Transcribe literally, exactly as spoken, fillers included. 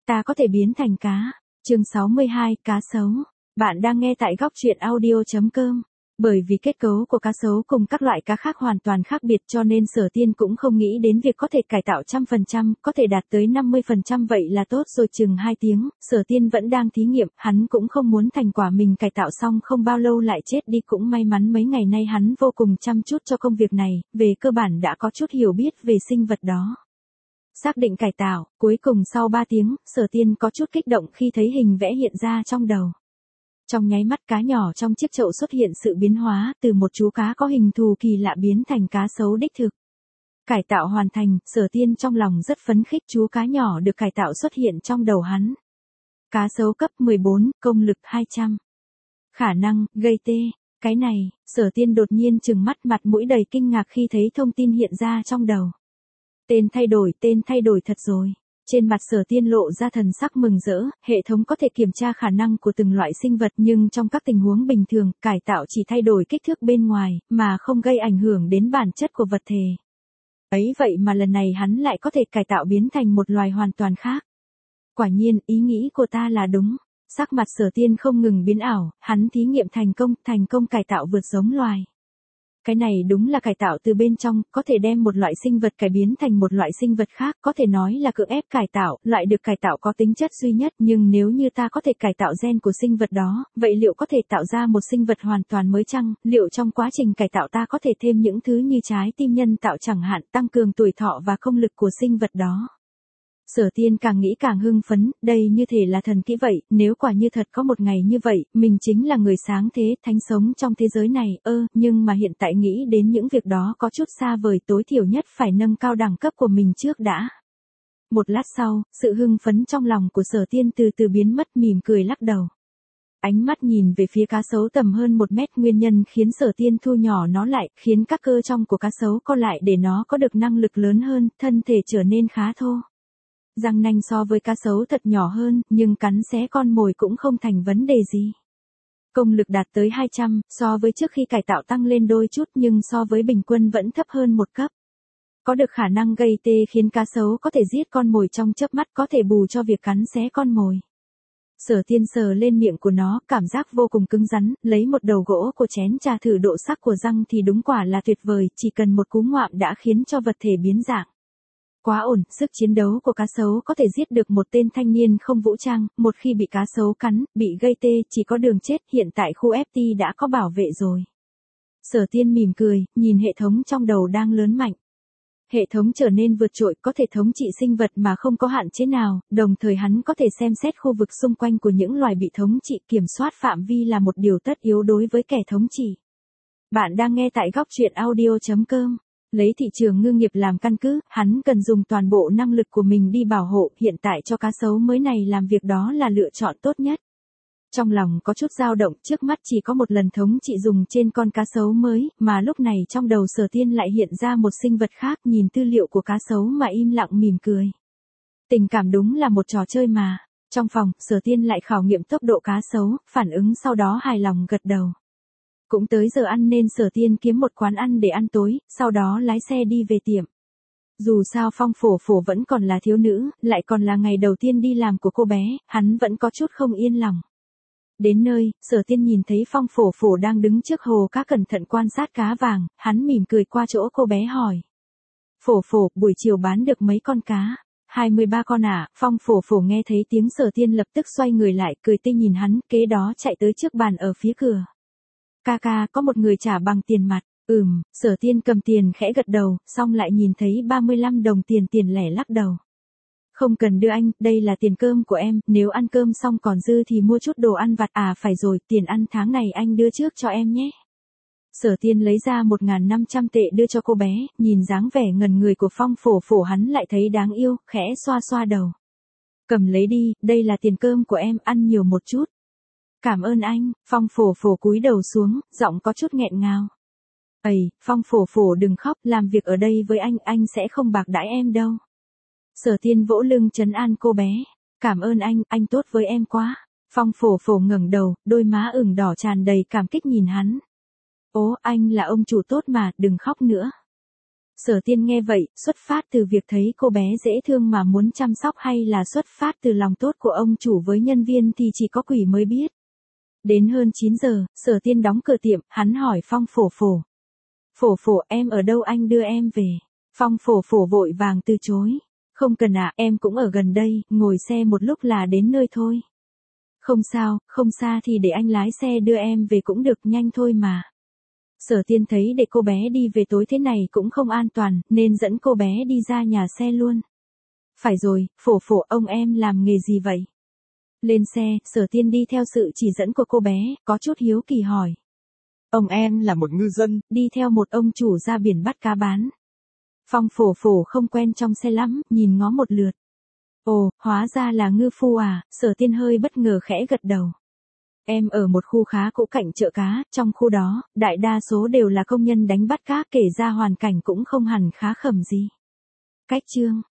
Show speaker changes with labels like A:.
A: Ta có thể biến thành cá. Chương sáu mươi hai, cá sấu. Bạn đang nghe tại góc truyện audio chấm com. Bởi vì kết cấu của cá sấu cùng các loại cá khác hoàn toàn khác biệt cho nên Sở Tiên cũng không nghĩ đến việc có thể cải tạo trăm phần trăm, có thể đạt tới năm mươi phần trăm vậy là tốt rồi. Chừng hai tiếng, Sở Tiên vẫn đang thí nghiệm, hắn cũng không muốn thành quả mình cải tạo xong không bao lâu lại chết đi. Cũng may mắn mấy ngày nay hắn vô cùng chăm chút cho công việc này, về cơ bản đã có chút hiểu biết về sinh vật đó. Xác định cải tạo, cuối cùng sau ba tiếng, Sở Tiên có chút kích động khi thấy hình vẽ hiện ra trong đầu. Trong nháy mắt cá nhỏ trong chiếc chậu xuất hiện sự biến hóa, từ một chú cá có hình thù kỳ lạ biến thành cá sấu đích thực. Cải tạo hoàn thành, Sở Tiên trong lòng rất phấn khích, chú cá nhỏ được cải tạo xuất hiện trong đầu hắn. Cá sấu cấp mười bốn, công lực hai trăm. Khả năng, gây tê. Cái này, Sở Tiên đột nhiên trừng mắt, mặt mũi đầy kinh ngạc khi thấy thông tin hiện ra trong đầu. Tên thay đổi, tên thay đổi thật rồi. Trên mặt Sở Tiên lộ ra thần sắc mừng rỡ, hệ thống có thể kiểm tra khả năng của từng loại sinh vật nhưng trong các tình huống bình thường, cải tạo chỉ thay đổi kích thước bên ngoài, mà không gây ảnh hưởng đến bản chất của vật thể. Ấy vậy mà lần này hắn lại có thể cải tạo biến thành một loài hoàn toàn khác. Quả nhiên, ý nghĩ của ta là đúng. Sắc mặt Sở Tiên không ngừng biến ảo, hắn thí nghiệm thành công, thành công cải tạo vượt giống loài. Cái này đúng là cải tạo từ bên trong, có thể đem một loại sinh vật cải biến thành một loại sinh vật khác, có thể nói là cưỡng ép cải tạo, loại được cải tạo có tính chất duy nhất, nhưng nếu như ta có thể cải tạo gen của sinh vật đó, vậy liệu có thể tạo ra một sinh vật hoàn toàn mới chăng? Liệu trong quá trình cải tạo ta có thể thêm những thứ như trái tim nhân tạo chẳng hạn, tăng cường tuổi thọ và công lực của sinh vật đó? Sở Tiên càng nghĩ càng hưng phấn, đây như thể là thần kỹ vậy, nếu quả như thật có một ngày như vậy, mình chính là người sáng thế, thánh sống trong thế giới này, ơ, nhưng mà hiện tại nghĩ đến những việc đó có chút xa vời, tối thiểu nhất phải nâng cao đẳng cấp của mình trước đã. Một lát sau, sự hưng phấn trong lòng của Sở Tiên từ từ biến mất, mỉm cười lắc đầu. Ánh mắt nhìn về phía cá sấu tầm hơn một mét, nguyên nhân khiến Sở Tiên thu nhỏ nó lại, khiến các cơ trong của cá sấu co lại để nó có được năng lực lớn hơn, thân thể trở nên khá thô. Răng nanh so với cá sấu thật nhỏ hơn, nhưng cắn xé con mồi cũng không thành vấn đề gì. Công lực đạt tới hai trăm, so với trước khi cải tạo tăng lên đôi chút nhưng so với bình quân vẫn thấp hơn một cấp. Có được khả năng gây tê khiến cá sấu có thể giết con mồi trong chớp mắt, có thể bù cho việc cắn xé con mồi. Sở Tiên sờ lên miệng của nó, cảm giác vô cùng cứng rắn, lấy một đầu gỗ của chén trà thử độ sắc của răng thì đúng quả là tuyệt vời, chỉ cần một cú ngoạm đã khiến cho vật thể biến dạng. Quá ổn, sức chiến đấu của cá sấu có thể giết được một tên thanh niên không vũ trang, một khi bị cá sấu cắn, bị gây tê, chỉ có đường chết, hiện tại khu ép tê đã có bảo vệ rồi. Sở Tiên mỉm cười, nhìn hệ thống trong đầu đang lớn mạnh. Hệ thống trở nên vượt trội, có thể thống trị sinh vật mà không có hạn chế nào, đồng thời hắn có thể xem xét khu vực xung quanh của những loài bị thống trị, kiểm soát phạm vi là một điều tất yếu đối với kẻ thống trị. Bạn đang nghe tại góc truyện audio chấm com. Lấy thị trường ngư nghiệp làm căn cứ, hắn cần dùng toàn bộ năng lực của mình đi bảo hộ, hiện tại cho cá sấu mới này làm việc đó là lựa chọn tốt nhất. Trong lòng có chút dao động, trước mắt chỉ có một lần thống trị dùng trên con cá sấu mới, mà lúc này trong đầu Sở Tiên lại hiện ra một sinh vật khác, nhìn tư liệu của cá sấu mà im lặng mỉm cười. Tình cảm đúng là một trò chơi mà. Trong phòng, Sở Tiên lại khảo nghiệm tốc độ cá sấu, phản ứng sau đó hài lòng gật đầu. Cũng tới giờ ăn nên Sở Tiên kiếm một quán ăn để ăn tối, sau đó lái xe đi về tiệm. Dù sao Phong Phổ Phổ vẫn còn là thiếu nữ, lại còn là ngày đầu tiên đi làm của cô bé, hắn vẫn có chút không yên lòng. Đến nơi, Sở Tiên nhìn thấy Phong Phổ Phổ đang đứng trước hồ cá cẩn thận quan sát cá vàng, hắn mỉm cười qua chỗ cô bé hỏi. Phổ Phổ, buổi chiều bán được mấy con cá? hai mươi ba con à? Phong Phổ Phổ nghe thấy tiếng Sở Tiên lập tức xoay người lại, cười tươi nhìn hắn, kế đó chạy tới trước bàn ở phía cửa. Ca ca, có một người trả bằng tiền mặt. Ừm, Sở Tiên cầm tiền khẽ gật đầu, xong lại nhìn thấy ba mươi lăm đồng tiền tiền lẻ lắc đầu. Không cần đưa anh, đây là tiền cơm của em, nếu ăn cơm xong còn dư thì mua chút đồ ăn vặt. À phải rồi, tiền ăn tháng này anh đưa trước cho em nhé. Sở Tiên lấy ra một nghìn năm trăm tệ đưa cho cô bé, nhìn dáng vẻ ngần người của Phong Phổ Phổ hắn lại thấy đáng yêu, khẽ xoa xoa đầu. Cầm lấy đi, đây là tiền cơm của em, ăn nhiều một chút. Cảm ơn anh. Phong Phổ Phổ cúi đầu xuống, giọng có chút nghẹn ngào. Ây, Phong Phổ Phổ đừng khóc, làm việc ở đây với anh, anh sẽ không bạc đãi em đâu. Sở Tiên vỗ lưng trấn an cô bé. Cảm ơn anh, anh tốt với em quá. Phong Phổ Phổ ngẩng đầu, đôi má ửng đỏ tràn đầy cảm kích nhìn hắn. Ố, anh là ông chủ tốt mà, đừng khóc nữa. Sở Tiên nghe vậy, xuất phát từ việc thấy cô bé dễ thương mà muốn chăm sóc hay là xuất phát từ lòng tốt của ông chủ với nhân viên thì chỉ có quỷ mới biết. Đến hơn chín giờ, Sở Tiên đóng cửa tiệm, hắn hỏi Phong Phổ Phổ. Phổ Phổ, em ở đâu, anh đưa em về. Phong Phổ Phổ vội vàng từ chối. Không cần ạ, em cũng ở gần đây, ngồi xe một lúc là đến nơi thôi. Không sao, không xa thì để anh lái xe đưa em về cũng được, nhanh thôi mà. Sở Tiên thấy để cô bé đi về tối thế này cũng không an toàn, nên dẫn cô bé đi ra nhà xe luôn. Phải rồi, Phổ Phổ, ông em làm nghề gì vậy? Lên xe, Sở Tiên đi theo sự chỉ dẫn của cô bé, có chút hiếu kỳ hỏi.
B: Ông em là một ngư dân,
A: đi theo một ông chủ ra biển bắt cá bán. Phong Phổ Phổ không quen trong xe lắm, nhìn ngó một lượt. Ồ, hóa ra là ngư phu à, Sở Tiên hơi bất ngờ khẽ gật đầu. Em ở một khu khá cũ cạnh chợ cá, trong khu đó, đại đa số đều là công nhân đánh bắt cá, kể ra hoàn cảnh cũng không hẳn khá khẩm gì. Cách chương